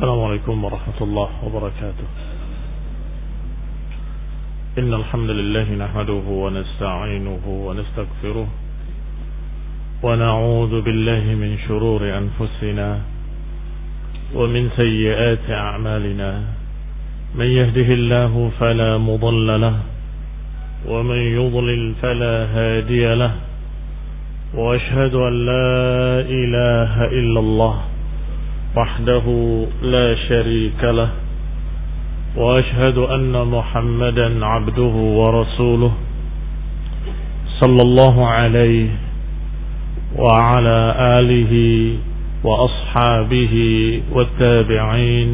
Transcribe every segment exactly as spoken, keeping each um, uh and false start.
السلام عليكم ورحمة الله وبركاته. إن الحمد لله نحمده ونستعينه ونستغفره ونعوذ بالله من شرور أنفسنا ومن سيئات أعمالنا. من يهده الله فلا مضل له ومن يضلل فلا هادي له، وأشهد أن لا إله إلا الله وحده لا شريك له، وأشهد أن محمدا عبده ورسوله صلى الله عليه وعلى آله وأصحابه والتابعين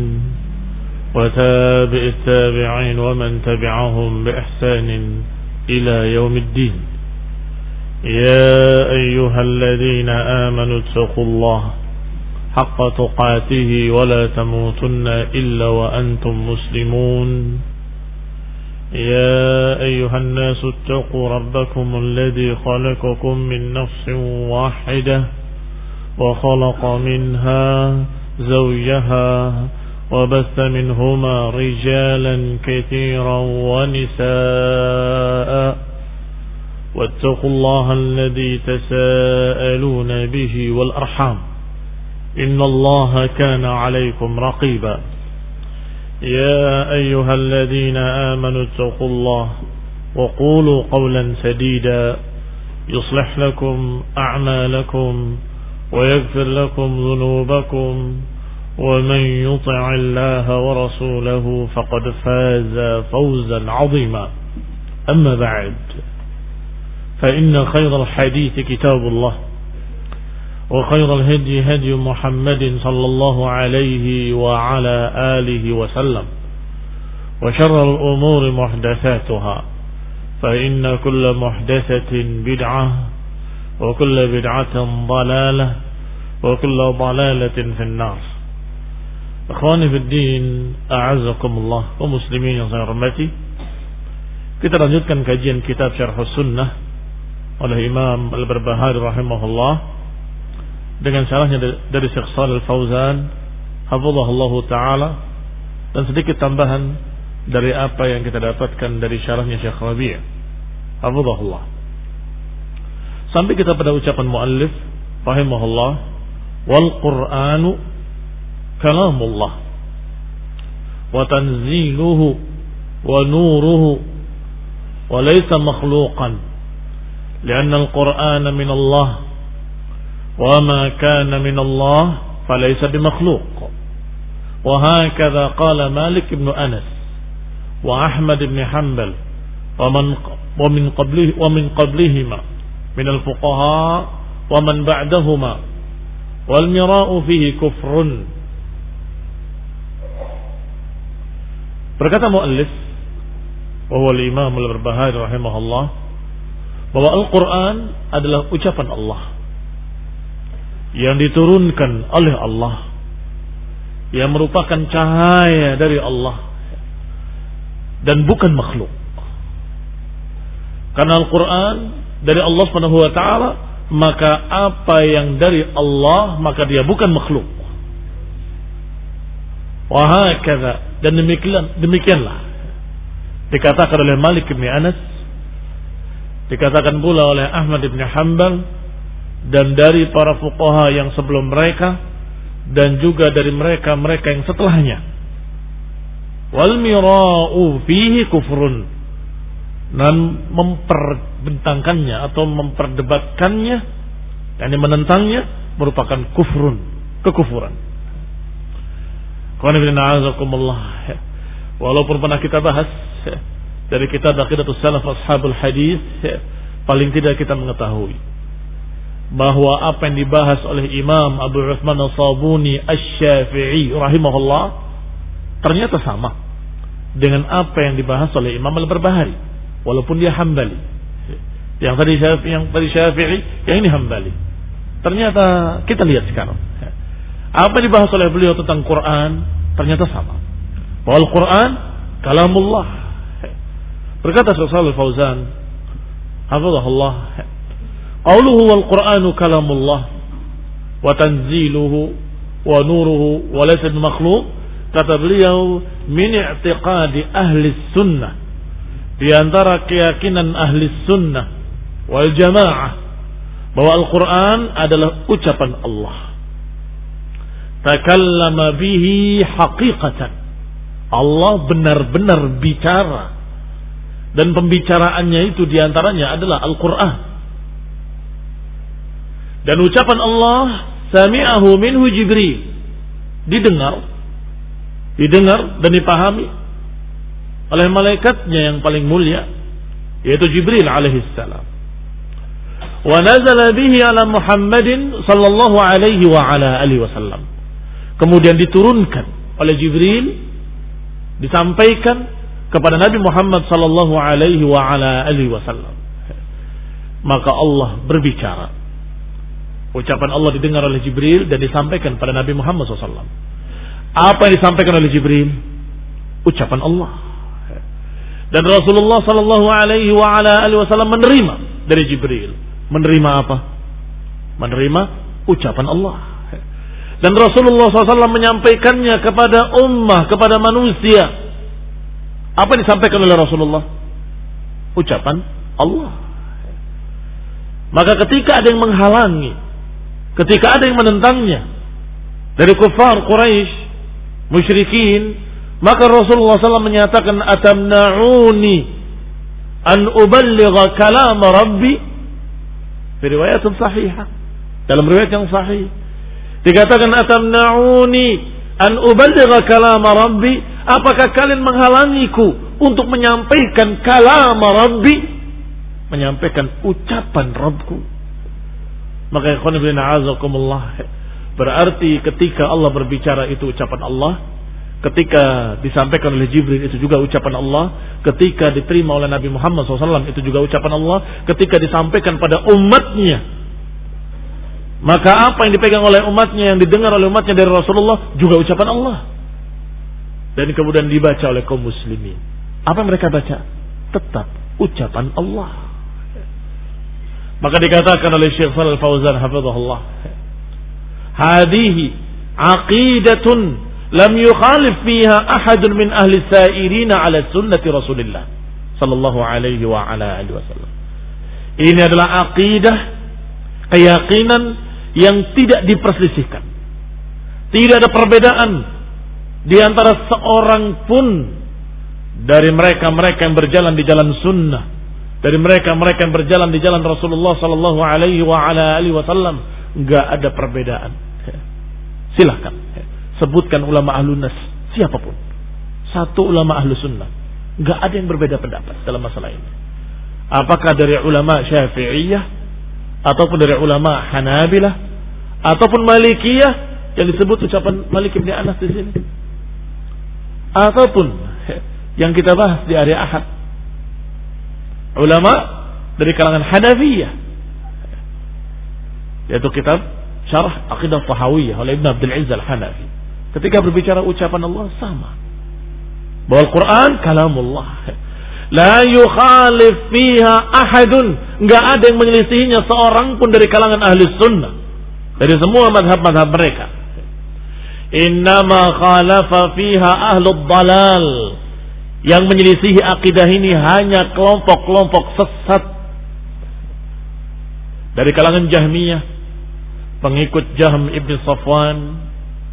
وتابع التابعين ومن تبعهم بإحسان إلى يوم الدين. يا أيها الذين آمنوا اتقوا الله حق تقاته ولا تموتن إلا وأنتم مسلمون. يا أيها الناس اتقوا ربكم الذي خلقكم من نفس واحدة وخلق منها زوجها وبث منهما رجالا كثيرا ونساء، واتقوا الله الذي تساءلون به والأرحام إن الله كان عليكم رقيبا. يا أيها الذين آمنوا اتقوا الله وقولوا قولا سديدا يصلح لكم أعمالكم ويغفر لكم ذنوبكم، ومن يطع الله ورسوله فقد فاز فوزا عظيما. أما بعد، فإن خير الحديث كتاب الله، وخير الهدي هدي محمد صلى الله عليه وعلى آله وسلم، وشر الأمور محدثاتها، فإن كل محدثة بدعة وكل بدعة ضلالة وكل ضلالة في النار. Ikhwani fi din, a'azzakumullah, wa muslimin yang saya hormati. Kita lanjutkan kajian kitab Syarh Sunnah oleh Imam Al-Barbahari rahimahullah dengan syarahnya dari Syekh Shalih Al-Fauzan hafizahullah taala, dan sedikit tambahan dari apa yang kita dapatkan dari syarahnya Syekh Rabi' hafizahullah. Sampai kita pada ucapan muallif rahimahullah, wal Qur'anu kalamullah wa tanziluhu wa nuruhu wa laysa makhluqan li'anna al-Qur'ana min Allah wa ma kana min Allah falaysa bimakhluq. Wa hakadha qala Malik ibn Anas wa Ahmad ibn Hanbal wa man wa min qablihi wa min qablihima min al-fuqaha wa man ba'dahuma wal mira'u fihi kufrun. Berkata muallif wa huwa al-Imam Al-Barbahari rahimahullah, bahwa Al-Quran adalah ucapan Allah yang diturunkan oleh Allah, yang merupakan cahaya dari Allah dan bukan makhluk. Karena Al-Quran dari Allah Subhanahu wa taala, maka apa yang dari Allah maka dia bukan makhluk. Wa hakadha, dan demikian demikianlah dikatakan oleh Malik bin Anas, dikatakan pula oleh Ahmad bin Hanbal, dan dari para fuqaha yang sebelum mereka, dan juga dari mereka-mereka yang setelahnya. Wal mira'u fihi kufrun, dan memperbentangkannya atau memperdebatkannya, yakni menentangnya, merupakan kufrun, kekufuran. Walaupun pernah kita bahas dari kitab Aqidatus Salaf Ashabul Hadis, paling tidak kita mengetahui bahwa apa yang dibahas oleh Imam Abu Uthman As-Sabuni Asy-Syafi'i rahimahullah ternyata sama dengan apa yang dibahas oleh Imam Al-Barbahari, walaupun dia Hambali. Yang tadi Syafi'i, yang tadi Syafi'i, yang ini Hambali. Ternyata kita lihat sekarang apa yang dibahas oleh beliau tentang Quran ternyata sama. Bahwa Al-Quran kalamullah. Berkata Syekh Shalih Al-Fauzan hafizahullah, qauluhu wal Qur'anu kalamullah wa tanziluhu wa nuruhu wa laysa bimakhluq kata beliau, min i'tiqadi ahli sunnah, di antara keyakinan ahli sunnah wal jamaah, bahwa Al-Quran adalah ucapan Allah. Takallama bihi haqiqatan, Allah benar-benar bicara, dan pembicaraannya itu diantaranya adalah Al-Quran. Dan ucapan Allah, sami'ahu minhu Jibril, didengar, didengar dan dipahami oleh malaikatnya yang paling mulia, yaitu Jibril alaihissalam. Wa nazala bihi ala Muhammadin sallallahu alaihi wa ala alihi wasallam. Kemudian diturunkan oleh Jibril, disampaikan kepada Nabi Muhammad sallallahu alaihi wa ala alihi wasallam. Maka Allah berbicara. Ucapan Allah didengar oleh Jibril dan disampaikan pada Nabi Muhammad sallallahu alaihi wasallam. Apa yang disampaikan oleh Jibril? Ucapan Allah. Dan Rasulullah sallallahu alaihi wa ala alihi wasallam menerima dari Jibril. Menerima apa? Menerima ucapan Allah. Dan Rasulullah sallallahu alaihi wasallam menyampaikannya kepada ummah, kepada manusia. Apa yang disampaikan oleh Rasulullah? Ucapan Allah. Maka ketika ada yang menghalangi, ketika ada yang menentangnya dari kufar Quraisy, musyrikin, maka Rasulullah sallallahu alaihi wasallam menyatakan, atamna'uni an uballigha kalam Rabbi, fi riwayat sahihah, dalam riwayat yang sahih dikatakan, atamna'uni an uballigha kalam Rabbi, apakah kalian menghalangiku untuk menyampaikan kalam Rabbi, menyampaikan ucapan Rabbku. Maka ikhwan fillah a'azakumullah, berarti ketika Allah berbicara itu ucapan Allah, ketika disampaikan oleh Jibril itu juga ucapan Allah, ketika diterima oleh Nabi Muhammad shallallahu alaihi wasallam itu juga ucapan Allah, ketika disampaikan pada umatnya, maka apa yang dipegang oleh umatnya, yang didengar oleh umatnya dari Rasulullah juga ucapan Allah. Dan kemudian dibaca oleh kaum muslimin. Apa yang mereka baca? Tetap ucapan Allah. Maka dikatakan oleh Syekh Shalal Fauzan hafizahullah, hadihi aqidatun lam yukhalif fiha ahadun min ahli sairina ala sunnati Rasulillah sallallahu alaihi wa ala alihi wasallam. Ini adalah aqidah, keyakinan yang tidak diperselisihkan. Tidak ada perbedaan di antara seorang pun dari mereka-mereka yang berjalan di jalan sunnah, dari mereka-mereka yang berjalan di jalan Rasulullah sallallahu alaihi wa ala alihi wasallam. Enggak ada perbedaan. Silahkan sebutkan ulama ahlun nas siapapun, satu ulama ahlu sunnah, enggak ada yang berbeda pendapat dalam masalah ini. Apakah dari ulama Syafi'iyah, ataupun dari ulama Hanabilah, ataupun Malikiyah yang disebut ucapan Malik bin Anas di sini, ataupun yang kita bahas di hari Ahad, ulama dari kalangan Hanafiyah, yaitu kitab Syarah Aqidah Tahawiyah oleh Ibn Abdul Izz Al-Hanafi. Ketika berbicara ucapan Allah sama, bahwa Al-Quran kalamullah, la yukhalif fiha ahadun, enggak ada yang menyelisihinya seorang pun dari kalangan ahli sunnah, dari semua madhab-madhab mereka. Innama khalafa fiha ahlud dalal, yang menyelisihi akidah ini hanya kelompok-kelompok sesat dari kalangan Jahmiyah, pengikut Jahm ibn Safwan,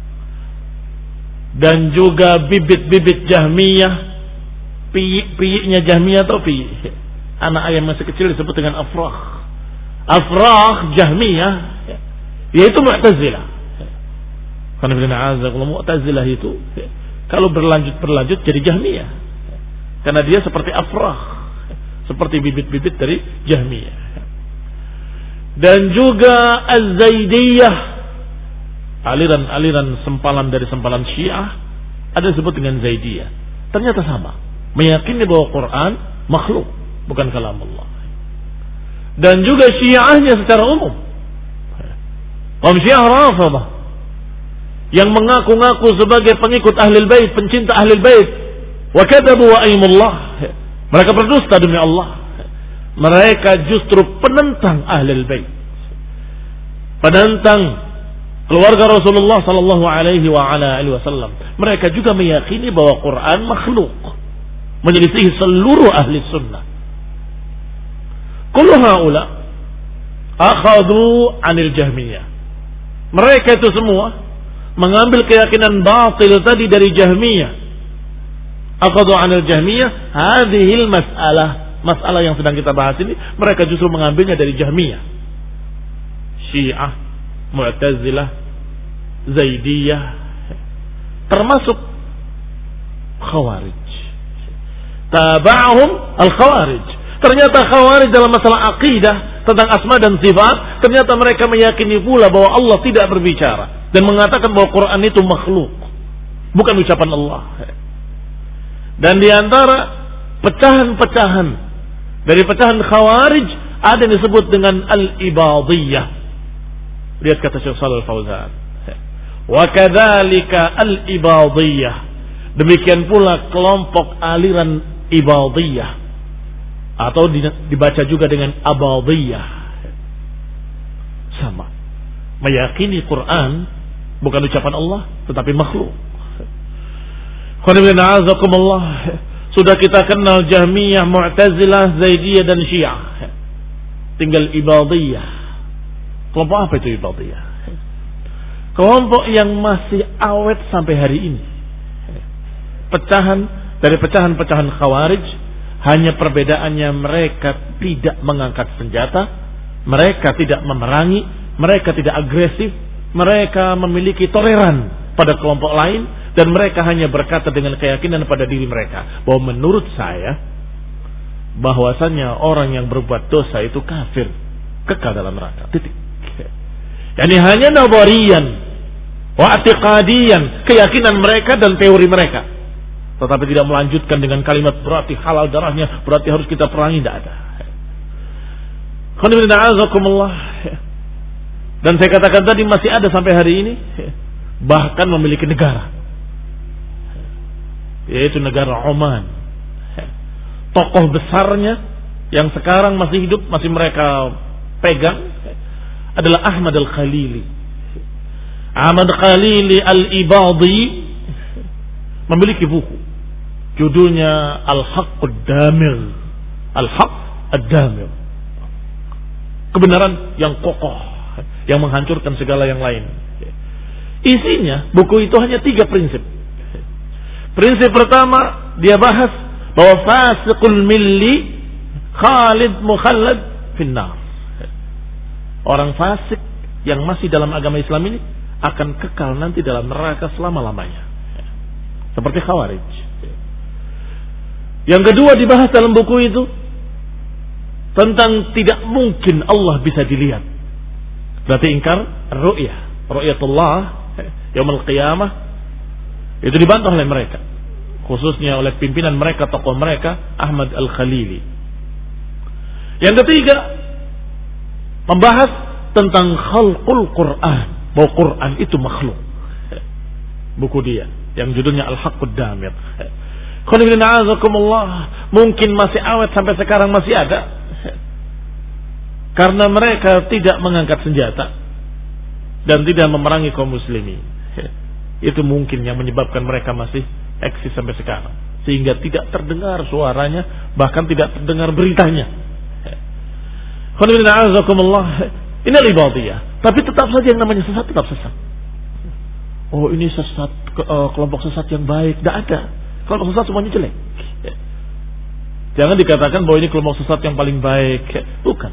dan juga bibit-bibit Jahmiyah, piyik-piyiknya Jahmiyah atau piyik, anak ayam masih kecil disebut dengan afrah. Afrah Jahmiyah yaitu Mu'tazilah. Karena bila Mu'tazilah itu kalau berlanjut-berlanjut jadi Jahmiyah, karena dia seperti afrah, seperti bibit-bibit dari Jahmiyah. Dan juga Az-Zaidiyah, aliran-aliran sempalan dari sempalan Syiah, ada disebut dengan Zaidiyah. Ternyata sama, meyakini bahwa Quran makhluk, bukan kalam Allah. Dan juga Syiahnya secara umum, kaum Syiah Rafidhah, yang mengaku-ngaku sebagai pengikut Ahlul Bait, pencinta Ahlul Bait, wa kadzabu wa aimullah, mereka berdusta demi Allah. Mereka justru penentang Ahlul Bait, penentang keluarga Rasulullah sallallahu alaihi wa ala alihi wasallam, mereka juga meyakini bahwa Quran makhluk, menyelisihi seluruh ahli sunnah. Kullu haula akhadhu 'anil Jahmiyah. Mereka itu semua mengambil keyakinan batil tadi dari Jahmiyah. Akhadhu 'anil Jahmiyah hadhil mas'alah, masalah yang sedang kita bahas ini, mereka justru mengambilnya dari Jahmiyah. Syiah, Mu'tazilah, Zaidiyah, termasuk Khawarij. Taba'ahum al-Khawarij. Ternyata Khawarij dalam masalah akidah tentang asma dan sifat, ternyata mereka meyakini pula bahwa Allah tidak berbicara dan mengatakan bahwa Quran itu makhluk, bukan ucapan Allah. Dan di antara pecahan-pecahan dari pecahan Khawarij ada yang disebut dengan al-ibadiyah. Lihat kata Syekh Shalal Al-Fauzan. Wa kadzalika al-ibadiyah. Demikian pula kelompok aliran ibadiyah, atau dibaca juga dengan abadiyah. Sama. Meyakini Quran bukan ucapan Allah tetapi makhluk. Sudah kita kenal Jahmiyah, Mu'tazilah, Zaidiyah dan Syiah. Tinggal ibadiyah. Kelompok apa itu ibadiyah? Kelompok yang masih awet sampai hari ini. Pecahan dari pecahan-pecahan Khawarij, hanya perbedaannya mereka tidak mengangkat senjata, mereka tidak memerangi, mereka tidak agresif, mereka memiliki toleran pada kelompok lain, dan mereka hanya berkata dengan keyakinan pada diri mereka bahwa menurut saya bahwasannya orang yang berbuat dosa itu kafir, kekal dalam neraka. Titik. Yani hanya nadhariyan wa i'tiqadiyan, keyakinan mereka dan teori mereka. Tetapi tidak melanjutkan dengan kalimat berarti halal darahnya, berarti harus kita perangi, tidak ada. Dan saya katakan tadi masih ada sampai hari ini, bahkan memiliki negara, yaitu negara Oman. Tokoh besarnya yang sekarang masih hidup, masih mereka pegang adalah Ahmad Al-Khalili. Ahmad Khalili Al-Ibadi memiliki buku, judulnya Al-Haqqud Damir. Al-Haqq Ad-Damir. Kebenaran yang kokoh, yang menghancurkan segala yang lain. Isinya, buku itu hanya tiga prinsip. Prinsip pertama, dia bahas bahwa fasiqul milli khalid mukhallad finnar. Orang fasik yang masih dalam agama Islam ini akan kekal nanti dalam neraka selama-lamanya. Seperti Khawarij. Yang kedua dibahas dalam buku itu tentang tidak mungkin Allah bisa dilihat. Berarti ingkar ru'yah, ru'yatullah yaumul qiyamah. Itu dibantah oleh mereka, khususnya oleh pimpinan mereka, tokoh mereka Ahmad Al-Khalili. Yang ketiga membahas tentang khalqul Quran, bahwa Quran itu makhluk. Buku dia yang judulnya Al-Haqqud Damir. Mungkin masih awet sampai sekarang, masih ada, karena mereka tidak mengangkat senjata dan tidak memerangi kaum muslimin. Itu mungkin yang menyebabkan mereka masih eksis sampai sekarang, sehingga tidak terdengar suaranya, bahkan tidak terdengar beritanya. Ini al-ibadiyah, tapi tetap saja yang namanya sesat tetap sesat. Oh, ini sesat, kelompok sesat yang baik, tidak ada. Kelompok sesat semuanya jelek. Jangan dikatakan bahwa ini kelompok sesat yang paling baik, bukan.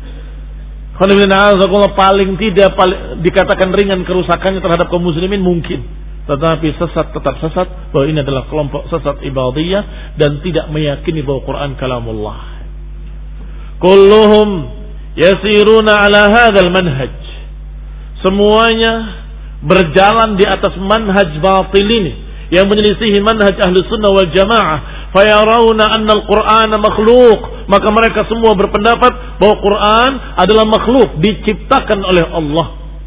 Paling tidak paling, dikatakan ringan kerusakannya terhadap kaum muslimin mungkin, tetapi sesat tetap sesat, bahwa ini adalah kelompok sesat ibadiyah dan tidak meyakini bahwa Quran kalamullah. Kulluhum yasiruna ala hadzal manhaj. Semuanya berjalan di atas manhaj batil ini yang menyelisihi manhaj ahli sunnah wal jamaah. Fayarawna anna al-Qur'ana makhluk, maka mereka semua berpendapat bahwa Quran adalah makhluk, diciptakan oleh Allah.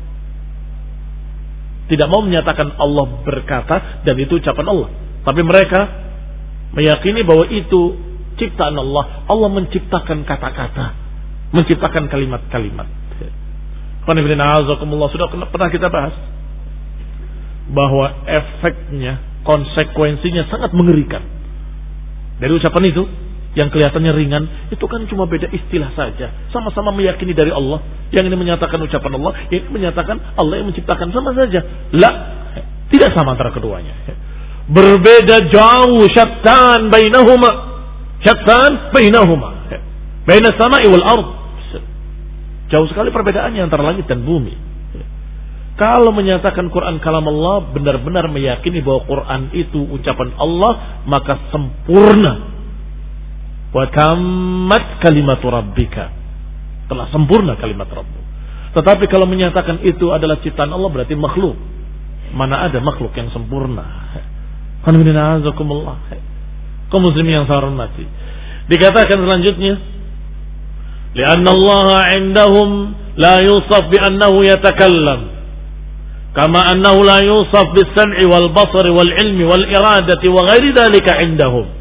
Tidak mau menyatakan Allah berkata dan itu ucapan Allah, tapi mereka meyakini bahwa itu ciptaan Allah. Allah menciptakan kata-kata, menciptakan kalimat-kalimat. Sudah pernah kita bahas bahwa efeknya, konsekuensinya sangat mengerikan dari ucapan itu. Yang kelihatannya ringan itu kan cuma beda istilah saja, sama-sama meyakini dari Allah. Yang ini menyatakan ucapan Allah, yang ini menyatakan Allah yang menciptakan, sama saja. La, tidak sama antara keduanya. Berbeda jauh, syattan bainahuma, syattan bainahuma, baina samai wal ard. Jauh sekali perbedaannya antara langit dan bumi. Kalau menyatakan Quran kalam Allah, benar-benar meyakini bahwa Quran itu ucapan Allah, maka sempurna. Wa tammat kalimatu rabbika, telah sempurna kalimat Rabbu. Tetapi kalau menyatakan itu adalah ciptaan Allah, berarti makhluk. Mana ada makhluk yang sempurna? Alhamdulillah. Kaum muslimin yang saya hormati, dikatakan selanjutnya, li'anna Allah 'indahum la yusaf bi annahu yatakallam, kama annahu la yusaf bis sam'i wal basari wal ilmi wal iradati wa ghairi dhalika 'indahum.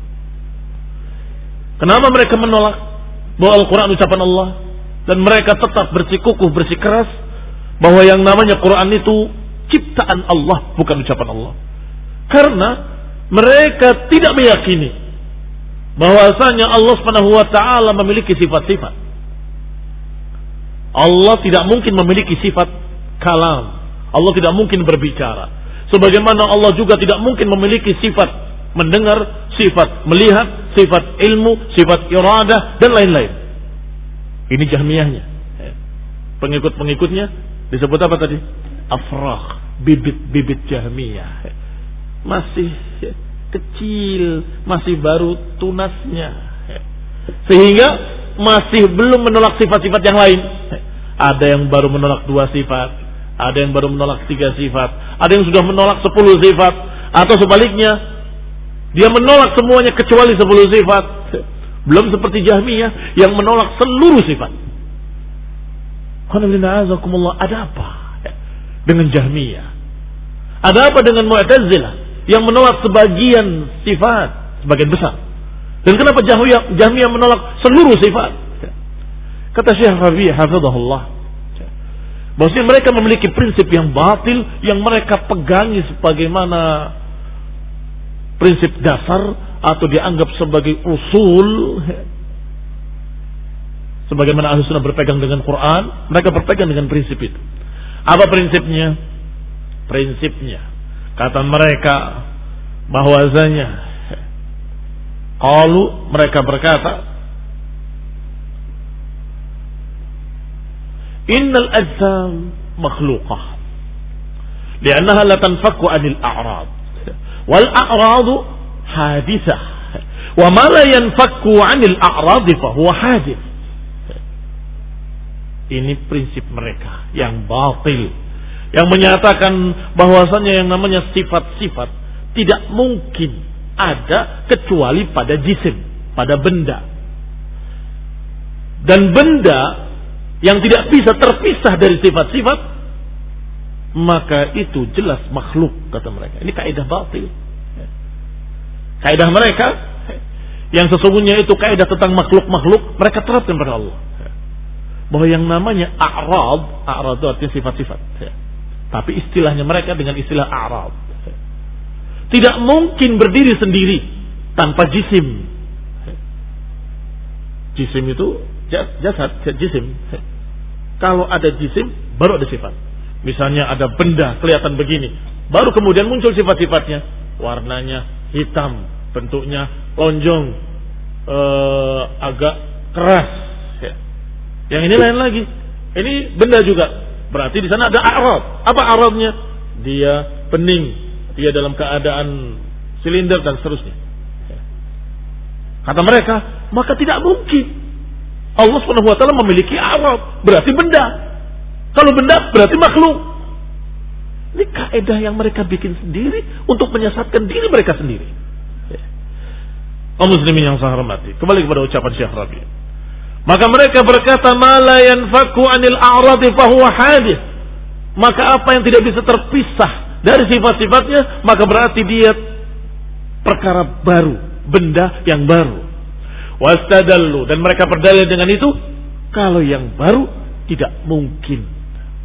Kenapa mereka menolak bahwa Al-Quran ucapan Allah, dan mereka tetap bersikukuh, bersikeras bahwa yang namanya Quran itu ciptaan Allah, bukan ucapan Allah? Karena mereka tidak meyakini bahwasanya Allah Subhanahu wa taala memiliki sifat-sifat. Allah tidak mungkin memiliki sifat kalam. Allah tidak mungkin berbicara. Sebagaimana Allah juga tidak mungkin memiliki sifat mendengar, sifat melihat, sifat ilmu, sifat iradah, dan lain-lain. Ini Jahmiyahnya. Pengikut-pengikutnya disebut apa tadi? Afrah, bibit-bibit Jahmiyah. Masih kecil, masih baru tunasnya. Sehingga masih belum menolak sifat-sifat yang lain. Ada yang baru menolak dua sifat, ada yang baru menolak tiga sifat, ada yang sudah menolak sepuluh sifat, atau sebaliknya, dia menolak semuanya kecuali sepuluh sifat. Belum seperti Jahmiyah yang menolak seluruh sifat. Ada apa dengan Jahmiyah? Ada apa dengan Mu'tazilah yang menolak sebagian sifat, sebagian besar? Dan kenapa Jahmiyah, Jahmiyah menolak seluruh sifat? Kata Syekh Rabi' hafizahullah, bahwasanya mereka memiliki prinsip yang batil yang mereka pegangi sebagaimana prinsip dasar atau dianggap sebagai usul. Sebagaimana ahli sunnah berpegang dengan Quran, mereka berpegang dengan prinsip itu. Apa prinsipnya? Prinsipnya, kata mereka, bahwasanya qalu, mereka berkata, innal ajsam makhluqah li'annaha la tanfakku 'anil a'rad wal a'radu hadithah wa ma la yanfakku 'anil a'radi fa huwa hadith. Ini prinsip mereka yang batil, yang menyatakan bahwasanya yang namanya sifat-sifat tidak mungkin ada kecuali pada jisim, pada benda. Dan benda yang tidak bisa terpisah dari sifat-sifat, maka itu jelas makhluk, kata mereka. Ini kaidah batil. Kaidah mereka yang sesungguhnya itu kaidah tentang makhluk-makhluk, mereka terapkan pada Allah. Bahwa yang namanya a'rad, a'rad itu artinya sifat-sifat. Tapi istilahnya mereka dengan istilah a'rad. Tidak mungkin berdiri sendiri tanpa jisim. Jisim itu jasad, jisim. Kalau ada jisim, baru ada sifat. Misalnya ada benda kelihatan begini, baru kemudian muncul sifat-sifatnya. Warnanya hitam, bentuknya lonjong, ee, agak keras. Ya. Yang ini lain lagi. Ini benda juga. Berarti di sana ada a'rad. Apa a'radnya? Dia bening, dia dalam keadaan silinder dan seterusnya. Ya. Kata mereka, maka tidak mungkin Allah subhanahu wa taala memiliki a'rad, berarti benda. Kalau benda berarti makhluk. Ini kaidah yang mereka bikin sendiri untuk menyesatkan diri mereka sendiri. Ya. Kaum muslimin yang saya hormati, kembali kepada ucapan Syekh Rabi'. Maka mereka berkata, ma la yanfaku 'anil a'radi fa huwa hadith. Maka apa yang tidak bisa terpisah dari sifat-sifatnya, maka berarti dia perkara baru, benda yang baru. Wastadallu, dan mereka berdalil dengan itu, kalau yang baru tidak mungkin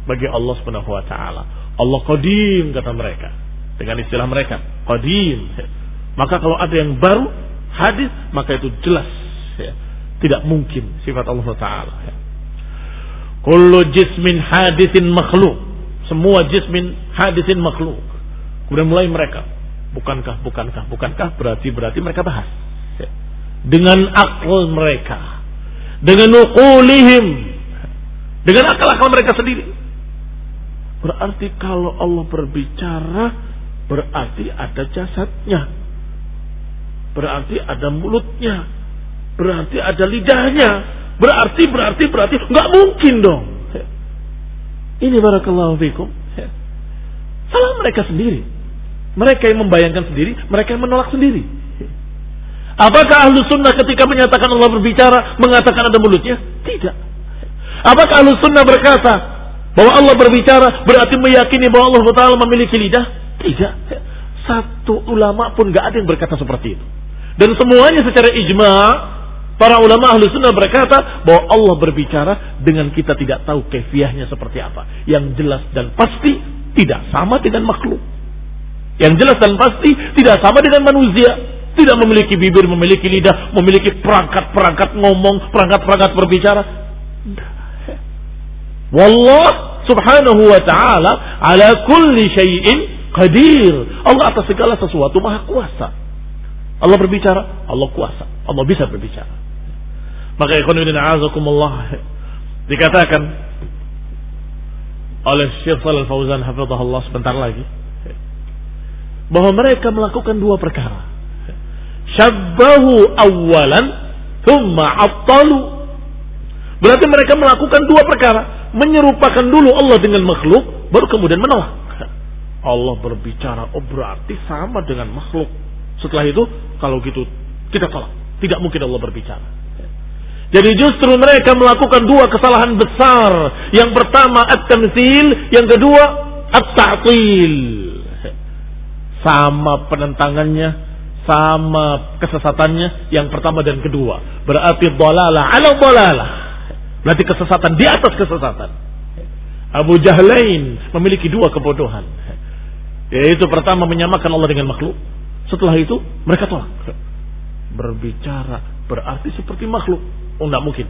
bagi Allah Subhanahu wa taala. Allah qadim kata mereka. Dengan istilah mereka, qadim. Maka kalau ada yang baru hadis, maka itu jelas ya, tidak mungkin sifat Allah taala. Ya. Kullu jismin hadisin makhluk. Semua jismin hadisin makhluk. Kemudian mulai mereka, bukankah, bukankah, bukankah, berarti berarti mereka bahas ya. Dengan akal mereka, dengan uqulihim, dengan akal-akal mereka sendiri. Berarti kalau Allah berbicara, berarti ada jasadnya, berarti ada mulutnya, berarti ada lidahnya, berarti berarti berarti nggak mungkin dong. Ini barakallahu fikum. Salah mereka sendiri. Mereka yang membayangkan sendiri, mereka yang menolak sendiri. Apakah ahlu sunnah ketika menyatakan Allah berbicara mengatakan ada mulutnya? Tidak. Apakah ahlu sunnah berkata bahwa Allah berbicara berarti meyakini bahwa Allah Taala memiliki lidah? Tidak. Satu ulama pun gak ada yang berkata seperti itu. Dan semuanya secara ijma' para ulama ahlu sunnah berkata bahwa Allah berbicara dengan kita tidak tahu kaifiahnya seperti apa. Yang jelas dan pasti tidak sama dengan makhluk. Yang jelas dan pasti tidak sama dengan manusia. Tidak memiliki bibir, memiliki lidah, memiliki perangkat-perangkat ngomong, perangkat-perangkat berbicara. Wallah subhanahu wa ta'ala ala kulli syai'in qadir. Allah atas segala sesuatu maha kuasa. Allah berbicara, Allah kuasa. Allah bisa berbicara. Maka ikhwan fillah a'azakumullah, dikatakan oleh Syekh Shalal Fauzan hafizahullah sebentar lagi bahwa mereka melakukan dua perkara. Syabbahu awalan thumma attalu. Berarti mereka melakukan dua perkara. Menyerupakan dulu Allah dengan makhluk, baru kemudian menolak. Allah berbicara, oh berarti sama dengan makhluk. Setelah itu, kalau gitu kita tolak. Tidak mungkin Allah berbicara. Jadi justru mereka melakukan dua kesalahan besar. Yang pertama at-tamtsil, yang kedua at-ta'til. Sama penentangannya, sama kesesatannya yang pertama dan kedua. Berarti dhalalah ala dhalalah. Berarti kesesatan di atas kesesatan. Abu Jahlain memiliki dua kebodohan. Yaitu pertama menyamakan Allah dengan makhluk. Setelah itu mereka tolak. Berbicara berarti seperti makhluk. Oh tidak mungkin.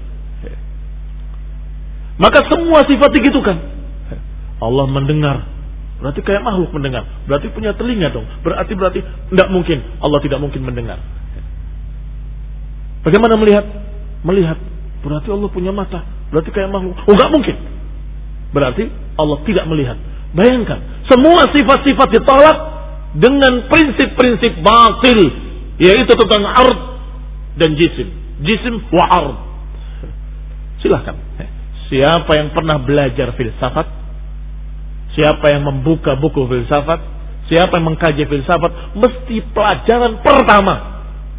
Maka semua sifat digitukan. Allah mendengar. Berarti kayak makhluk mendengar. Berarti punya telinga dong. Berarti berarti tidak mungkin. Allah tidak mungkin mendengar. Bagaimana melihat? Melihat. Berarti Allah punya mata. Berarti kayak makhluk. Oh enggak mungkin. Berarti Allah tidak melihat. Bayangkan. Semua sifat-sifat ditolak dengan prinsip-prinsip batil. Yaitu tentang ard dan jisim. Jisim wa ard. Silahkan. Siapa yang pernah belajar filsafat, siapa yang membuka buku filsafat, siapa yang mengkaji filsafat, mesti pelajaran pertama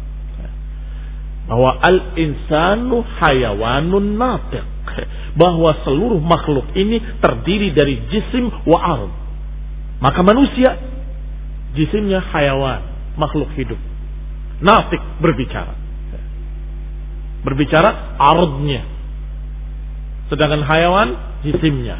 bahwa al-insanu hayawanun natiq, bahwa seluruh makhluk ini terdiri dari jisim wa ard. Maka manusia jisimnya hayawan, makhluk hidup. Natiq berbicara. Berbicara ardnya. Sedangkan hayawan jisimnya.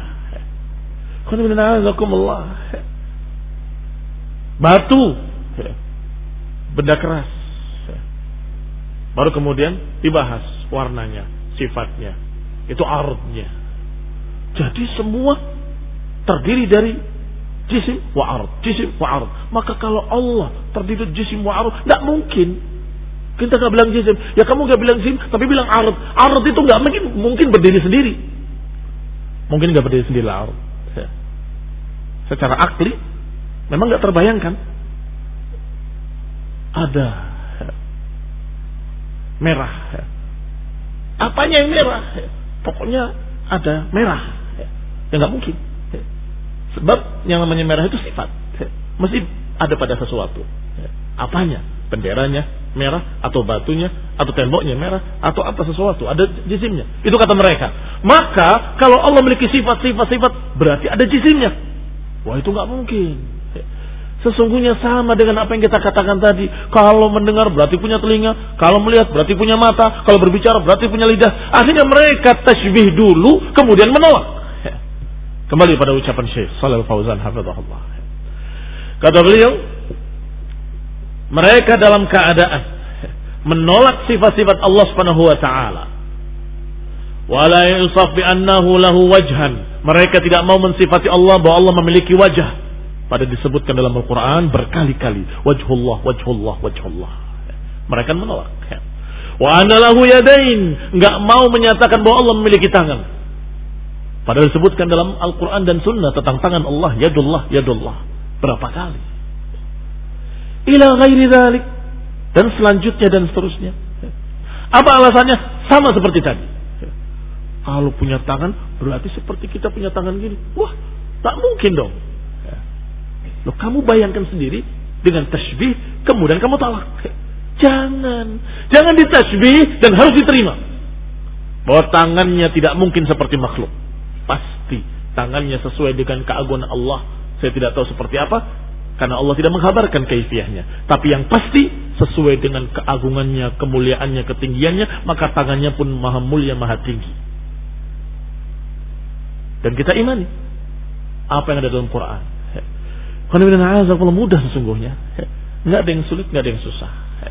Batu, benda keras. Baru kemudian dibahas warnanya, sifatnya. Itu ardnya. Jadi semua terdiri dari jisim wa ard, jisim wa ard. Maka kalau Allah terdiri dari jisim wa ard, tidak mungkin kita nggak bilang jisim. Ya kamu nggak bilang jisim, tapi bilang ard. Ard itu nggak mungkin mungkin berdiri sendiri. Mungkin nggak berdiri sendiri ard. Secara akli memang nggak terbayangkan. Ada merah. Apanya yang merah? Pokoknya ada merah. Ya nggak mungkin. Sebab yang namanya merah itu sifat. Mesti ada pada sesuatu. Apanya? Benderanya merah, atau batunya, atau temboknya merah, atau apa sesuatu. Ada jisimnya. Itu kata mereka. Maka kalau Allah memiliki sifat-sifat-sifat, berarti ada jisimnya. Wah itu nggak mungkin. Sesungguhnya sama dengan apa yang kita katakan tadi. Kalau mendengar berarti punya telinga. Kalau melihat berarti punya mata. Kalau berbicara berarti punya lidah. Akhirnya mereka tasbih dulu kemudian menolak. Kembali pada ucapan Syekh Shalal Fauzan hafizahullah. Kata beliau, mereka dalam keadaan menolak sifat-sifat Allah Subhanahu wa taala. Wala yusaf bi annahu lahu wajhan. Mereka tidak mau mensifati Allah bahwa Allah memiliki wajah. Pada disebutkan dalam Al-Qur'an berkali-kali, wajhullah, wajhullah, wajhullah. Mereka menolak. Wa anna lahu yadain, enggak mau menyatakan bahwa Allah memiliki tangan. Padahal disebutkan dalam Al-Qur'an dan Sunnah tentang tangan Allah, yadullah, yadullah. Berapa kali? Ila ghairi dzalik, dan selanjutnya dan seterusnya. Apa alasannya? Sama seperti tadi. Kalau punya tangan berarti seperti kita punya tangan gini. Wah, tak mungkin dong. Loh, kamu bayangkan sendiri dengan tasbih, kemudian kamu tolak. Jangan, jangan ditasbih dan harus diterima bahwa tangannya tidak mungkin seperti makhluk. Pasti tangannya sesuai dengan keagungan Allah. Saya tidak tahu seperti apa, karena Allah tidak mengkabarkan kaifiyahnya. Tapi yang pasti sesuai dengan keagungannya, kemuliaannya, ketinggiannya, maka tangannya pun maha mulia, maha tinggi. Dan kita imani apa yang ada dalam Quran. Kalau mudah sesungguhnya, nggak ada yang sulit, nggak ada yang susah.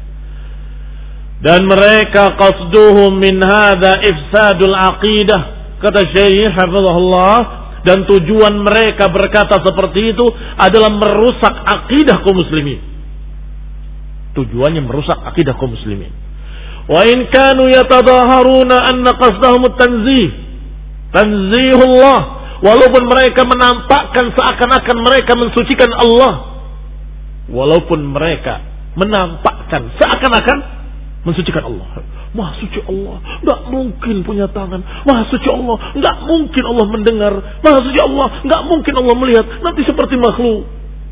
Dan mereka qasduhum min hadza ifsadul aqidah, kata Syekh hafizahullah, dan tujuan mereka berkata seperti itu adalah merusak akidah kaum muslimin. Tujuannya merusak akidah kaum muslimin. Wa in kanu yatadaharuna anna qasdahum at-tanzih, tanzihullah, walaupun mereka menampakkan seakan-akan mereka mensucikan Allah, walaupun mereka menampakkan seakan-akan mensucikan Allah. Maha suci Allah, nggak mungkin punya tangan. Maha suci Allah, nggak mungkin Allah mendengar. Maha suci Allah, nggak mungkin Allah melihat. Nanti seperti makhluk.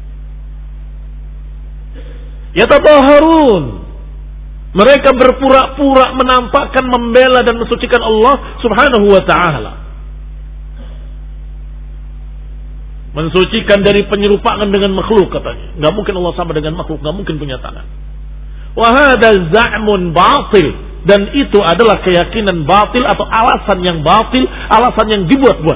Yatataharun, mereka berpura-pura menampakkan, membela dan mensucikan Allah Subhanahu wa ta'ala. Mensucikan dari penyerupaan dengan makhluk, katanya. Nggak mungkin Allah sama dengan makhluk, nggak mungkin punya tangan. Wa hadza za'mun batil, dan itu adalah keyakinan batil atau alasan yang batil, alasan yang dibuat-buat.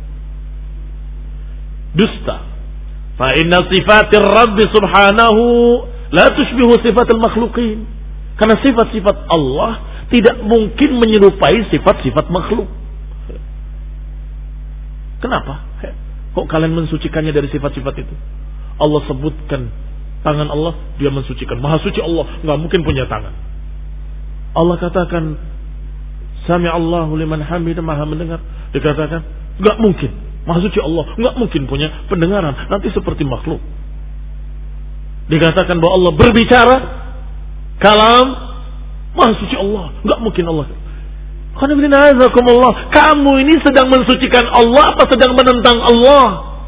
Dusta. Fa inna sifatir Rabb subhanahu la tushbihu sifatil makhluqin. Karena sifat-sifat Allah tidak mungkin menyerupai sifat-sifat makhluk. Kenapa? Kok kalian mensucikannya dari sifat-sifat itu? Allah sebutkan tangan Allah, dia mensucikan. Maha suci Allah, nggak mungkin punya tangan. Allah katakan, Sami'allahu liman hamidah, maha mendengar. Dikatakan, nggak mungkin. Maha suci Allah, nggak mungkin punya pendengaran. Nanti seperti makhluk. Dikatakan bahwa Allah berbicara, kalam, maha suci Allah, nggak mungkin Allah. Kamu ini sedang mensucikan Allah apa sedang menentang Allah?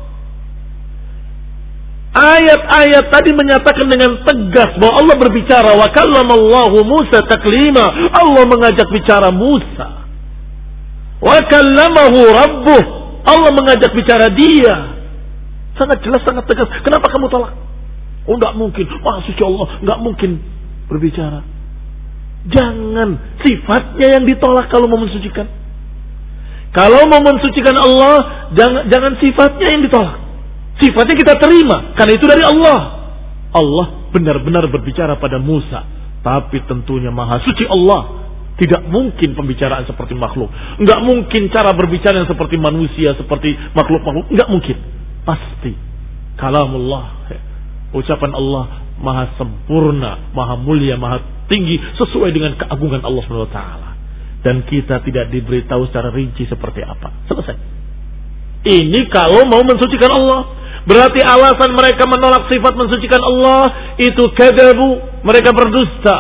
Ayat-ayat tadi menyatakan dengan tegas bahwa Allah berbicara. Wa kallamallahu Musa taklima. Allah mengajak bicara Musa. Wa kallamahu rabbuh. Allah mengajak bicara dia. Sangat jelas, sangat tegas. Kenapa kamu tolak? Oh, enggak mungkin. Maha suci Allah, enggak mungkin berbicara. Jangan sifatnya yang ditolak kalau mau mensucikan. Kalau mau mensucikan Allah, jangan jangan sifatnya yang ditolak. Sifatnya kita terima, karena itu dari Allah. Allah benar-benar berbicara pada Musa, tapi tentunya maha suci Allah. Tidak mungkin pembicaraan seperti makhluk. Enggak mungkin cara berbicara yang seperti manusia, seperti makhluk-makhluk. Enggak mungkin. Pasti kalamullah, ucapan Allah maha sempurna, maha mulia, maha tinggi, sesuai dengan keagungan Allah subhanahu wa taala. Dan kita tidak diberitahu secara rinci seperti apa. Selesai. Ini kalau mau mensucikan Allah. Berarti alasan mereka menolak sifat mensucikan Allah itu kadzabu, mereka berdusta.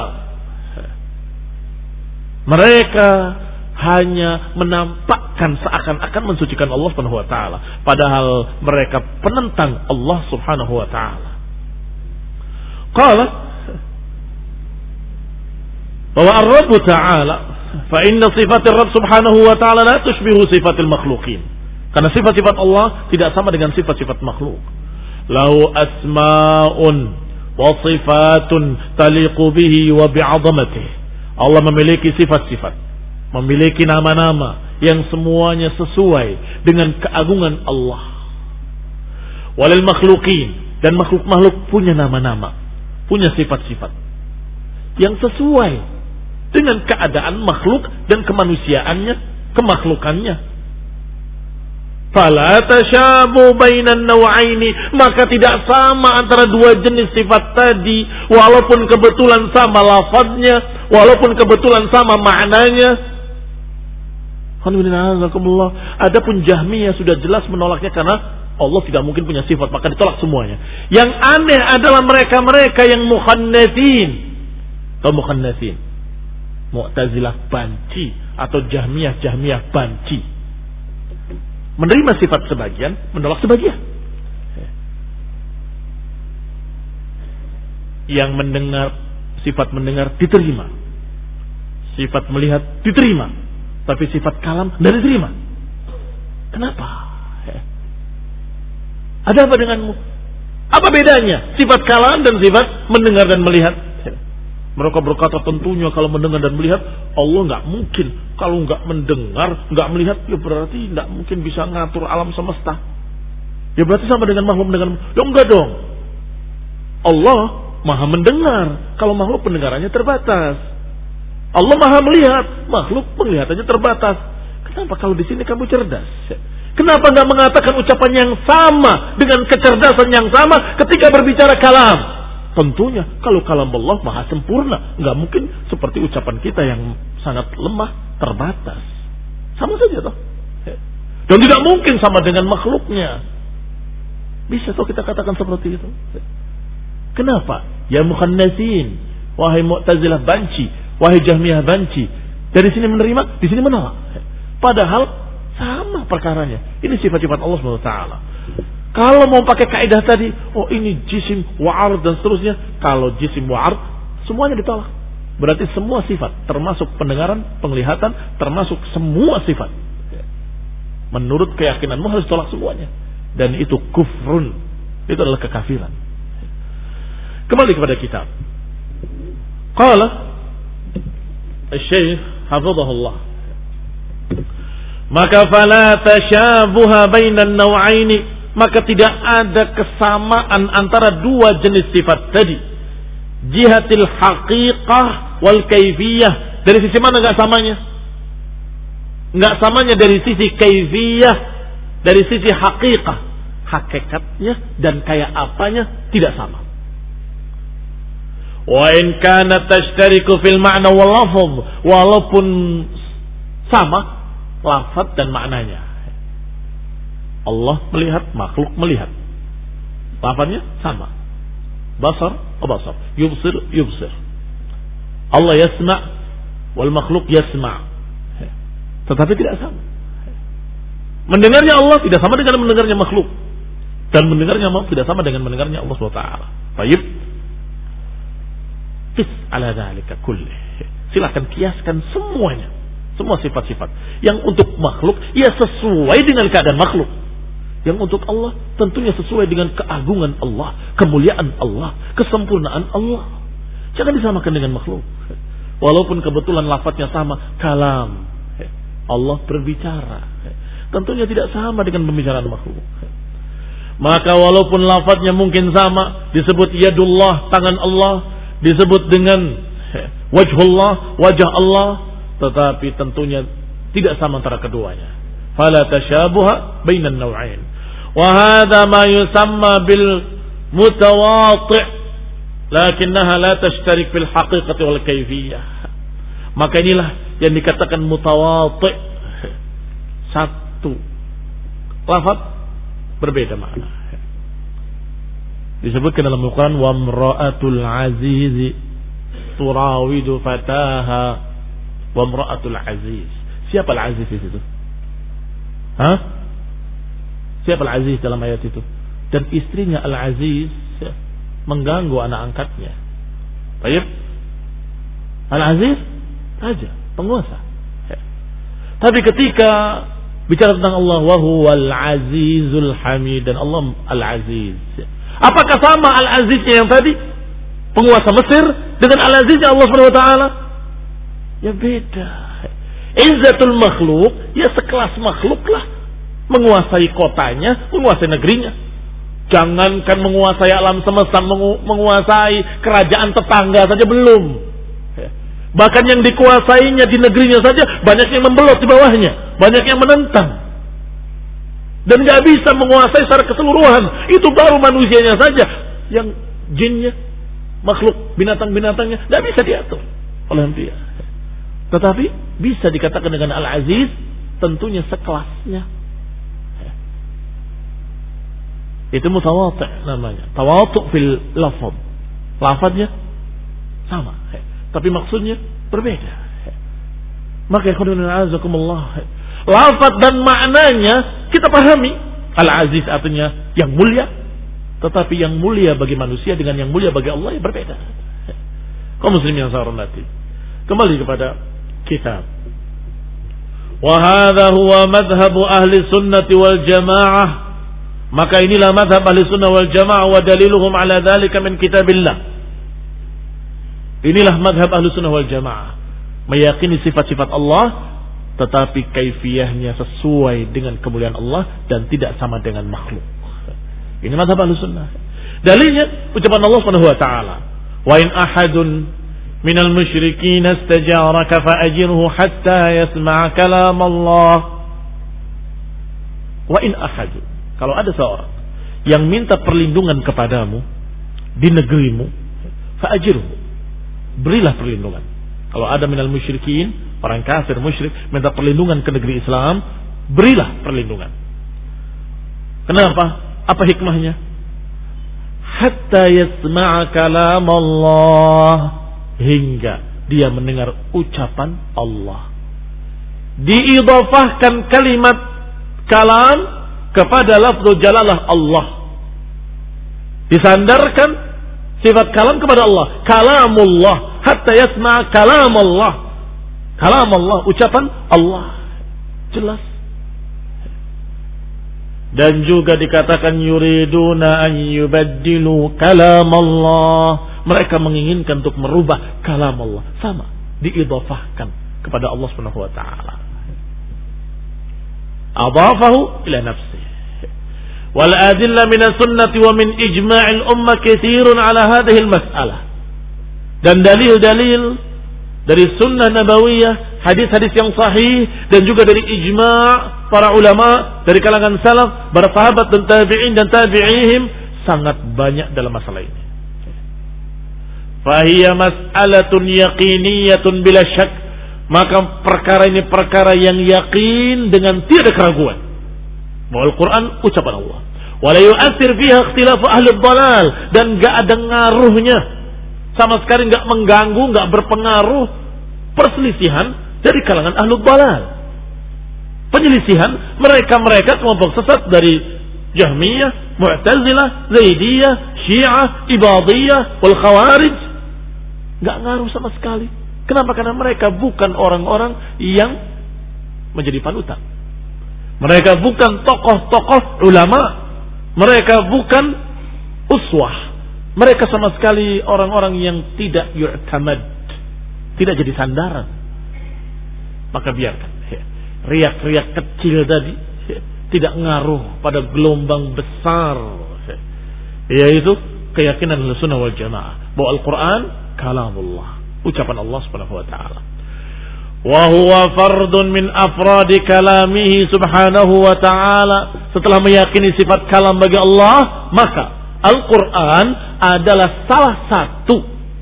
Mereka hanya menampakkan seakan-akan mensucikan Allah subhanahu wa taala, padahal mereka penentang Allah subhanahu wa taala. Qala bahwa Ar-Rabb Ta'ala, fa inna sifatir Rabb subhanahu wa ta'ala la tushbihu sifatil makhluqin. Karena sifat-sifat Allah tidak sama dengan sifat-sifat makhluk. Lahu asma'un wa sifatun taliqu bihi wa bi'azamatihi. Allah memiliki sifat-sifat, memiliki nama-nama yang semuanya sesuai dengan keagungan Allah. Walil makhluqin, dan makhluk-makhluk punya nama-nama, punya sifat-sifat yang sesuai dengan keadaan makhluk dan kemanusiaannya, kemakhlukannya. Fala tashabu bainan naw'aini, maka tidak sama antara dua jenis sifat tadi, walaupun kebetulan sama lafadznya, walaupun kebetulan sama maknanya. Adapun Jahmiyah sudah jelas menolaknya karena Allah tidak mungkin punya sifat, maka ditolak semuanya. Yang aneh adalah mereka-mereka yang mukhannatsin. Atau mukhannatsin, Mu'tazilah banci, atau Jahmiyah Jahmiyah banci. Menerima sifat sebagian, menolak sebagian. Yang mendengar, sifat mendengar diterima, sifat melihat diterima, tapi sifat kalam tidak diterima. Kenapa? Ada apa denganmu? Apa bedanya sifat kalam dan sifat mendengar dan melihat? Mereka berkata tentunya kalau mendengar dan melihat Allah nggak mungkin. Kalau nggak mendengar, nggak melihat, ya berarti nggak mungkin bisa ngatur alam semesta. Ya berarti sama dengan makhluk mendengar. Ya enggak dong. Allah maha mendengar. Kalau makhluk pendengarannya terbatas. Allah maha melihat. Makhluk penglihatannya terbatas. Kenapa kalau di sini kamu cerdas? Kenapa nggak mengatakan ucapan yang sama dengan kecerdasan yang sama ketika berbicara kalam? Tentunya kalau kalam Allah maha sempurna, nggak mungkin seperti ucapan kita yang sangat lemah, terbatas. Sama saja toh. Dan tidak mungkin sama dengan makhluknya. Bisa toh kita katakan seperti itu. Kenapa? Ya mukhannatsin, wahai Mu'tazilah banci, wahai Jahmiyah banci. Dari sini menerima, di sini menolak. Padahal sama perkaranya. Ini sifat-sifat Allah subhanahu wa taala. Kalau mau pakai kaidah tadi, oh ini jisim wa'ard dan seterusnya. Kalau jisim wa'ard, semuanya ditolak. Berarti semua sifat, termasuk pendengaran, penglihatan, termasuk semua sifat. Menurut keyakinanmu harus tolak semuanya. Dan itu kufrun. Itu adalah kekafiran. Kembali kepada kitab. Qala Syekh hafizahullah, maka fala tashabuha bainan naw'aini, maka tidak ada kesamaan antara dua jenis sifat tadi. Jihatil haqiqah wal kaifiyah. Dari sisi mana enggak samanya? Enggak samanya dari sisi kaifiyah, dari sisi haqiqah, hakikatnya dan kayak apanya tidak sama. Wa in kana tashtariku fil ma'na wal lafz, walaupun sama lafaz dan maknanya. Allah melihat, makhluk melihat. Lafaznya sama. Basar, basar. Yubsir, yubsir. Allah yasma' wal makhluk yasma'. Tetapi tidak sama. Mendengarnya Allah tidak sama dengan mendengarnya makhluk. Dan mendengarnya makhluk tidak sama dengan mendengarnya Allah subhanahu wa taala. Baik. Fis ala dzalika kullih. Silakan kiaskan semuanya. Semua sifat-sifat. Yang untuk makhluk, ya sesuai dengan keadaan makhluk. Yang untuk Allah tentunya sesuai dengan keagungan Allah, kemuliaan Allah, kesempurnaan Allah. Jangan disamakan dengan makhluk. Walaupun kebetulan lafadznya sama, kalam. Allah berbicara. Tentunya tidak sama dengan pembicaraan makhluk. Maka walaupun lafadznya mungkin sama, disebut yadullah, tangan Allah, disebut dengan wajhullah, wajah Allah, tetapi tentunya tidak sama antara keduanya. Fala tashabuha bainan naw'ain. Wa hadha ma yusamma bil mutawati', lakinnaha la tashtarik fil haqiqati wal kayfiyah. Maka inilah yang dikatakan mutawati'. Satu lafaz berbeda makna. Disebutkan dalam Al-Quran, wa imra'atul aziz turawidu fataha. Wa imra'atul aziz. Siapa al-aziz di situ? Hah? Siapa al-aziz dalam ayat itu? Dan istrinya al-aziz mengganggu anak angkatnya. Baik. Al-aziz raja, penguasa. Tapi ketika bicara tentang Allah, wa huwal azizul hamid, dan Allah al-aziz. Apakah sama al-aziznya yang tadi, penguasa Mesir, dengan al-aziznya Allah subhanahu wa taala? Ya beda. Izzatul makhluk, ya sekelas makhluk lah. Menguasai kotanya, menguasai negerinya. Jangankan menguasai alam semesta, mengu- menguasai kerajaan tetangga saja belum. Bahkan yang dikuasainya di negerinya saja banyak yang membelot di bawahnya, banyak yang menentang. Dan gak bisa menguasai secara keseluruhan. Itu baru manusianya saja. Yang jinnya, makhluk binatang-binatangnya gak bisa diatur oleh dia. Tetapi bisa dikatakan dengan Al-Aziz, tentunya sekelasnya. Itu mutawati' namanya. Tawatu' fil lafaz. Lafaznya sama, tapi maksudnya berbeda. Maka ikhwanuddin azakumullah, lafaz dan maknanya kita pahami. Al-Aziz artinya yang mulia, tetapi yang mulia bagi manusia dengan yang mulia bagi Allah yang berbeda. Kaum muslimin yang saya hormati, kembali kepada kitab. Wa hadha huwa madhhabu ahli sunnati wal jamaah. Maka inilah madhab ahli sunnah wal jamaah wa daliluhum ala dhalika min kitabillah. Inilah madhab ahli sunnah wal jamaah, meyakini sifat-sifat Allah tetapi kaifiyahnya sesuai dengan kemuliaan Allah dan tidak sama dengan makhluk. Ini madhab ahli sunnah. Dalilnya ucapan Allah Subhanahu wa taala, wa in ahadun minal musyrikin istajaraka fa'ajirhu hatta yasma'a kalam Allah. Wa in ahadun, kalau ada seorang yang minta perlindungan kepadamu di negerimu, fa'ajirhu, berilah perlindungan. Kalau ada minal musyrikin, orang kafir musyrik minta perlindungan ke negeri Islam, berilah perlindungan. Kenapa? Apa hikmahnya? Hatta yasma'a kalam Allah, hingga dia mendengar ucapan Allah. Diidhafahkan kalimat kalam kepada lafzu jalalah Allah. Disandarkan sifat kalam kepada Allah. Kalamullah, hatta yasma' kalam Allah. Kalam Allah, ucapan Allah. Jelas. Dan juga dikatakan yuriduna an yubaddilu kalam Allah. Mereka menginginkan untuk merubah kalam Allah. Sama, diidhafahkan kepada Allah Subhanahu wa taala. Adhafahu ila nafsihi. Wal adilla min as-sunnah wa min ijma'il ummah katsirun ala hadhihi al-mas'alah. Dan dalil-dalil dari sunnah nabawiyah, hadis-hadis yang sahih dan juga dari ijma' para ulama dari kalangan salaf, para sahabat dan tabi'in dan tabi'ihim sangat banyak dalam masalah ini. Fahiya mas'alatun yaqiniyatun bila syak. Maka perkara ini perkara yang yakin dengan tiada keraguan bahwa Al-Quran ucapan Allah. Wala yu'athir fiha ikhtilafu ahli dhalal, dan enggak ada ngaruhnya, sama sekali enggak mengganggu, enggak berpengaruh perselisihan dari kalangan ahli dhalal. Penyelisihan mereka-mereka kelompok sesat dari Jahmiyah, Mu'tazilah, Zaidiyah, Syiah, Ibadiyah, wal Khawarij, enggak ngaruh sama sekali. Kenapa? Karena mereka bukan orang-orang yang menjadi panutan. Mereka bukan tokoh-tokoh ulama. Mereka bukan uswah. Mereka sama sekali orang-orang yang tidak yu'tamad, tidak jadi sandaran. Maka biarkan riak-riak kecil tadi tidak ngaruh pada gelombang besar, yaitu keyakinan Ahlussunnah wal Jamaah bahwa Al-Quran kalamullah, ucapan Allah Subhanahu wa taala. Wa huwa fardun min afradi kalamihi subhanahu wa ta'ala. Setelah meyakini sifat kalam bagi Allah, maka Al-Quran adalah salah satu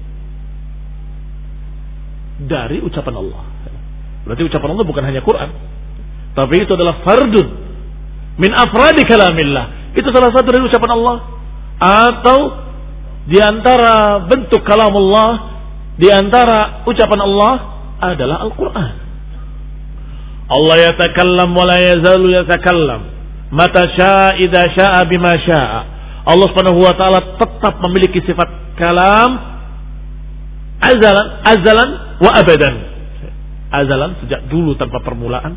dari ucapan Allah. Berarti ucapan Allah bukan hanya Quran, tapi itu adalah fardun min afradi kalamillah. Itu salah satu dari ucapan Allah, atau di antara bentuk kalam Allah, di antara ucapan Allah adalah Al-Quran. Allah yatakallam wa la yazalu yatakallam mata syaa idza syaa bima syaa. Allah Subhanahu wa taala tetap memiliki sifat kalam azalan azalan wa abadan. Azalan sejak dulu tanpa permulaan,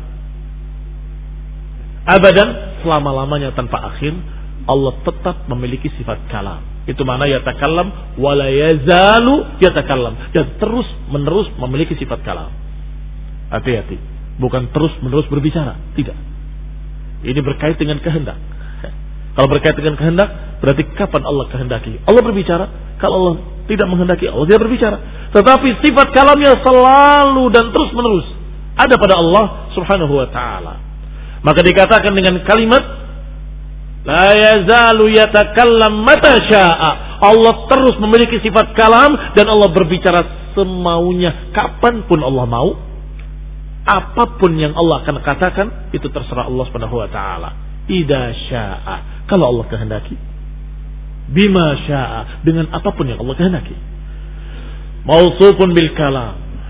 abadan selama-lamanya tanpa akhir. Allah tetap memiliki sifat kalam. Itu mana yatakallam wala yazalu yatakallam, dan terus menerus memiliki sifat kalam. Hati-hati. Bukan terus-menerus berbicara, tidak. Ini berkait dengan kehendak. Kalau berkait dengan kehendak, berarti kapan Allah kehendaki? Allah berbicara. Kalau Allah tidak menghendaki, Allah tidak berbicara. Tetapi sifat kalamnya selalu dan terus-menerus ada pada Allah Subhanahu wa taala. Maka dikatakan dengan kalimat la yazalu yatakallam mata syaa. Allah terus memiliki sifat kalam dan Allah berbicara semaunya kapanpun Allah mau. Apapun yang Allah akan katakan itu terserah Allah Subhanahu wa taala. Idza syaa, kalau Allah kehendaki. Bima syaa, dengan apapun yang Allah kehendaki. Mausufun bil kalam.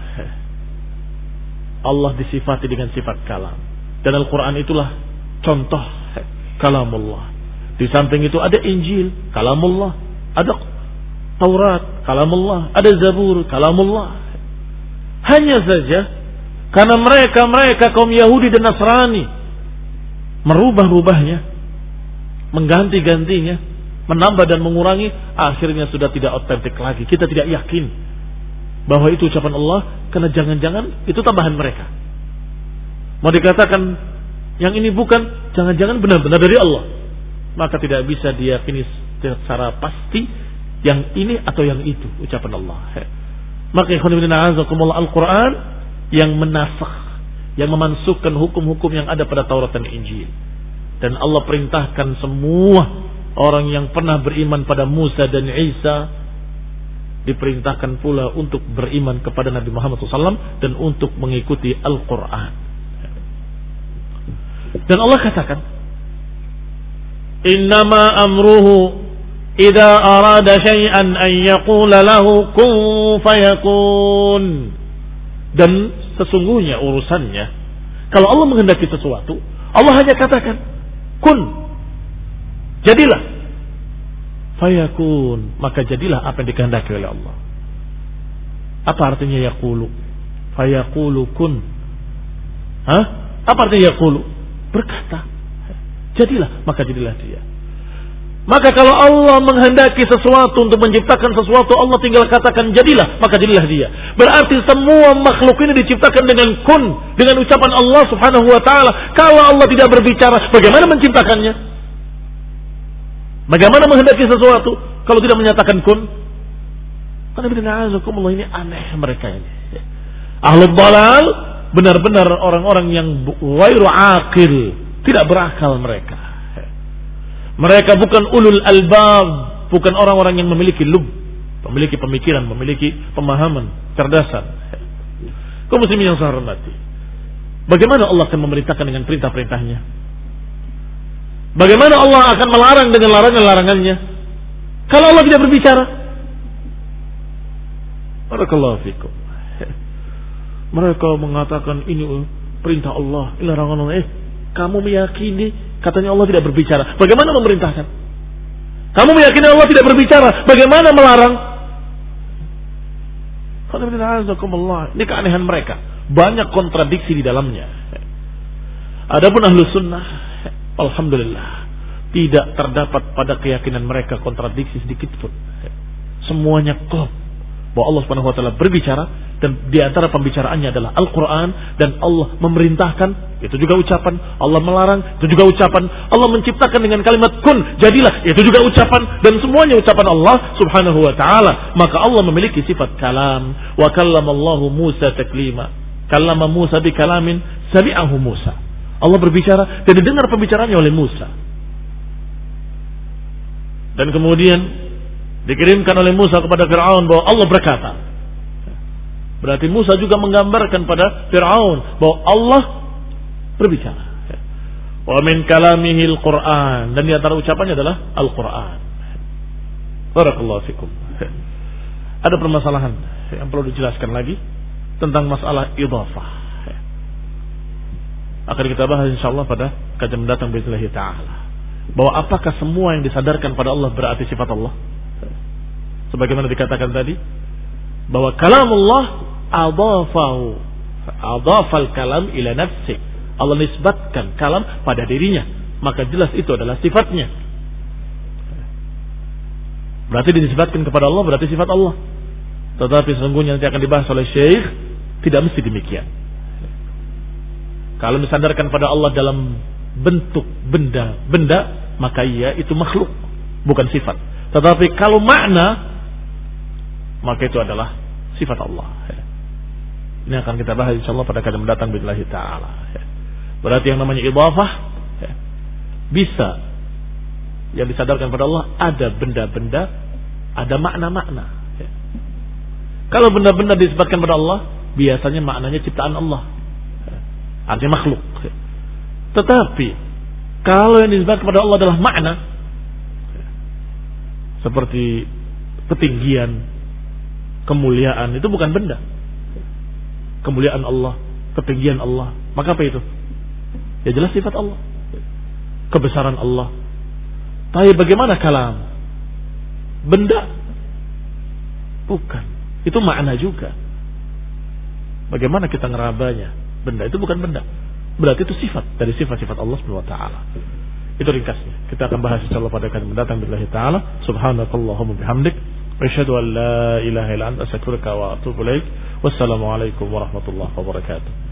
Allah disifati dengan sifat kalam. Dan Al-Qur'an itulah contoh kalamullah. Di samping itu ada Injil, kalamullah, ada Taurat, kalamullah, ada Zabur, kalamullah. Hanya saja karena mereka-mereka kaum Yahudi dan Nasrani merubah-rubahnya, mengganti-gantinya, menambah dan mengurangi, akhirnya sudah tidak otentik lagi. Kita tidak yakin bahwa itu ucapan Allah, karena jangan-jangan itu tambahan mereka. Mau dikatakan yang ini bukan, jangan-jangan benar-benar dari Allah, maka tidak bisa diyakini secara pasti yang ini atau yang itu ucapan Allah. Maka Al-Quran yang menasakh, yang memansukkan hukum-hukum yang ada pada Taurat dan Injil. Dan Allah perintahkan semua orang yang pernah beriman pada Musa dan Isa diperintahkan pula untuk beriman kepada Nabi Muhammad shallallahu alaihi wasallam dan untuk mengikuti Al-Quran. Dan Allah katakan, Innama amruhu idza arada syai'an an yaqula lahu kun fayakun. Dan sesungguhnya urusannya, kalau Allah menghendaki sesuatu, Allah hanya katakan kun, jadilah, fayakun, maka jadilah apa yang dikehendaki oleh Allah. Apa artinya yaqulu? Fayaqulu kun. Hah? Apa artinya yaqulu? Berkata, jadilah, maka jadilah dia. Maka kalau Allah menghendaki sesuatu untuk menciptakan sesuatu, Allah tinggal katakan jadilah, maka jadilah dia. Berarti semua makhluk ini diciptakan dengan kun, dengan ucapan Allah Subhanahu wa taala. Kalau Allah tidak berbicara, bagaimana menciptakannya? Bagaimana menghendaki sesuatu kalau tidak menyatakan kun? Karena bina'azakumullah, ini aneh mereka ini. Ahlul dalal benar-benar orang-orang yang ghairu aqil, tidak berakal mereka. Mereka bukan ulul albab, bukan orang-orang yang memiliki lub, memiliki pemikiran, memiliki pemahaman, cerdasan. Kaum muslimin yang saya hormati, bagaimana Allah akan memerintahkan dengan perintah-perintahnya? Bagaimana Allah akan melarang dengan larangan-larangannya? Kalau Allah tidak berbicara. Barakallahu fikum. Mereka mengatakan ini perintah Allah, ini larangan Allah. Eh, kamu meyakini katanya Allah tidak berbicara, bagaimana memerintahkan? Kamu meyakini Allah tidak berbicara, bagaimana melarang? Ini keanehan mereka, banyak kontradiksi di dalamnya. Adapun ahlu sunnah, alhamdulillah, tidak terdapat pada keyakinan mereka kontradiksi sedikit pun. Semuanya klop bahwa Allah Subhanahu wa taala berbicara, dan di antara pembicaraannya adalah Al-Quran, dan Allah memerintahkan, itu juga ucapan. Allah melarang, itu juga ucapan. Allah menciptakan dengan kalimat kun, jadilah, itu juga ucapan. Dan semuanya ucapan Allah Subhanahu wa ta'ala. Maka Allah memiliki sifat kalam. Wa kallamallahu Musa taklima. Kallama Musa bi kalamin sami'ahu Musa. Allah berbicara dan didengar pembicaraannya oleh Musa. Dan kemudian dikirimkan oleh Musa kepada Fir'aun bahwa Allah berkata. Berarti Musa juga menggambarkan pada Fir'aun bahwa Allah berbicara. Wa min kalamihil Qur'an, dan di antara ucapannya adalah Al-Qur'an. Barakallahu fikum. Ada permasalahan yang perlu dijelaskan lagi tentang masalah idhafah. Akan kita bahas insyaallah pada kajian mendatang bismillah taala. Bahwa apakah semua yang disadarkan pada Allah berarti sifat Allah? Sebagaimana dikatakan tadi, bahwa kalamullah adhafahu, adhafal kalam ila nafsi. Allah nisbatkan kalam pada dirinya, maka jelas itu adalah sifatnya. Berarti dinisbatkan kepada Allah berarti sifat Allah. Tetapi sesungguhnya nanti akan dibahas oleh Syekh, tidak mesti demikian. Kalau disandarkan pada Allah dalam bentuk benda, benda, maka iya itu makhluk, bukan sifat. Tetapi kalau makna, maka itu adalah sifat Allah. Ini akan kita bahas insyaallah pada kali mendatang billahi taala. Berarti yang namanya idhafah bisa yang disadarkan pada Allah ada benda-benda, ada makna-makna. Kalau benda-benda disebutkan pada Allah, biasanya maknanya ciptaan Allah, artinya makhluk. Tetapi kalau yang disebutkan kepada Allah adalah makna, seperti ketinggian, kemuliaan, itu bukan benda. Kemuliaan Allah, ketinggian Allah, maka apa itu? Ya jelas sifat Allah, kebesaran Allah. Tapi bagaimana kalam? Benda? Bukan. Itu makna juga. Bagaimana kita ngerabanya? Benda itu bukan benda. Berarti itu sifat dari sifat-sifat Allah Subhanahu wa taala. Itu ringkasnya. Kita akan bahas insyaallah pada kali mendatang billahi taala. Subhanakallahumma bihamdik, asyhadu an la ilaha illa anta astaghfiruka wa atubu ilaik. Wassalamu alaikum warahmatullahi wabarakatuh.